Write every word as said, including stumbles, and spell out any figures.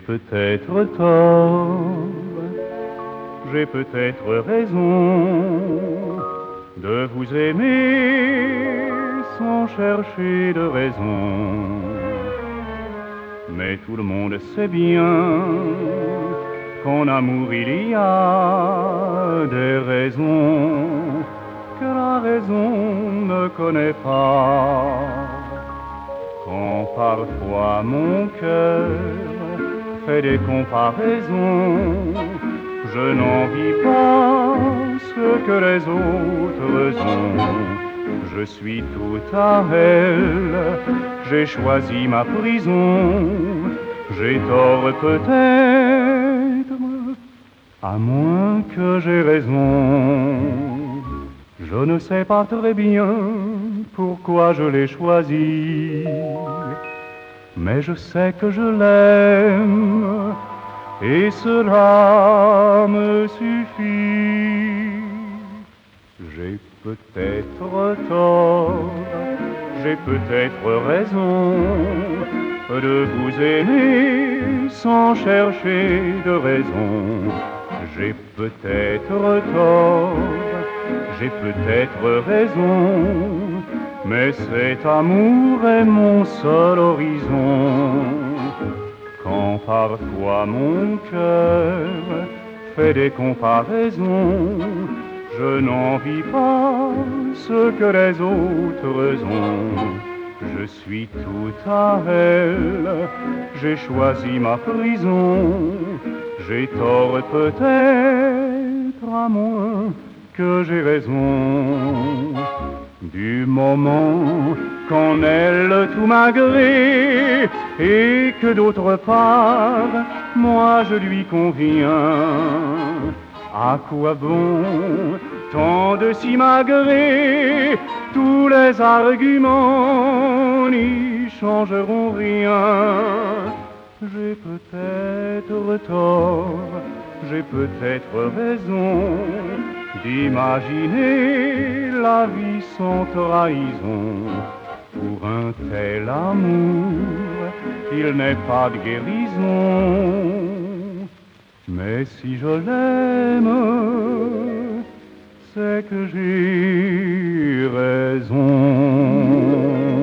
peut-être tort, j'ai peut-être raison de vous aimer sans chercher de raison. Mais tout le monde sait bien qu'en amour il y a des raisons que la raison ne connaît pas. Quand parfois mon cœur fait des comparaisons, je n'envie pas ce que les autres ont. Je suis tout à elle, j'ai choisi ma prison. J'ai tort peut-être, à moins que j'ai raison. Je ne sais pas très bien pourquoi je l'ai choisi, mais je sais que je l'aime et cela me suffit. J'ai peut-être tort, j'ai peut-être raison de vous aimer sans chercher de raison. J'ai peut-être tort, j'ai peut-être raison, mais cet amour est mon seul horizon. Quand parfois mon cœur fait des comparaisons, je n'envie pas ce que les autres ont. Je suis tout à elle, j'ai choisi ma prison. J'ai tort peut-être, à moins que j'ai raison. Du moment qu'en elle tout m'a gré et que d'autre part, moi je lui conviens. À quoi bon tant de simagrées? Tous les arguments n'y changeront rien. J'ai peut-être tort, j'ai peut-être raison d'imaginer la vie sans trahison. Pour un tel amour, il n'est pas de guérison. Mais si je l'aime, c'est que j'ai raison.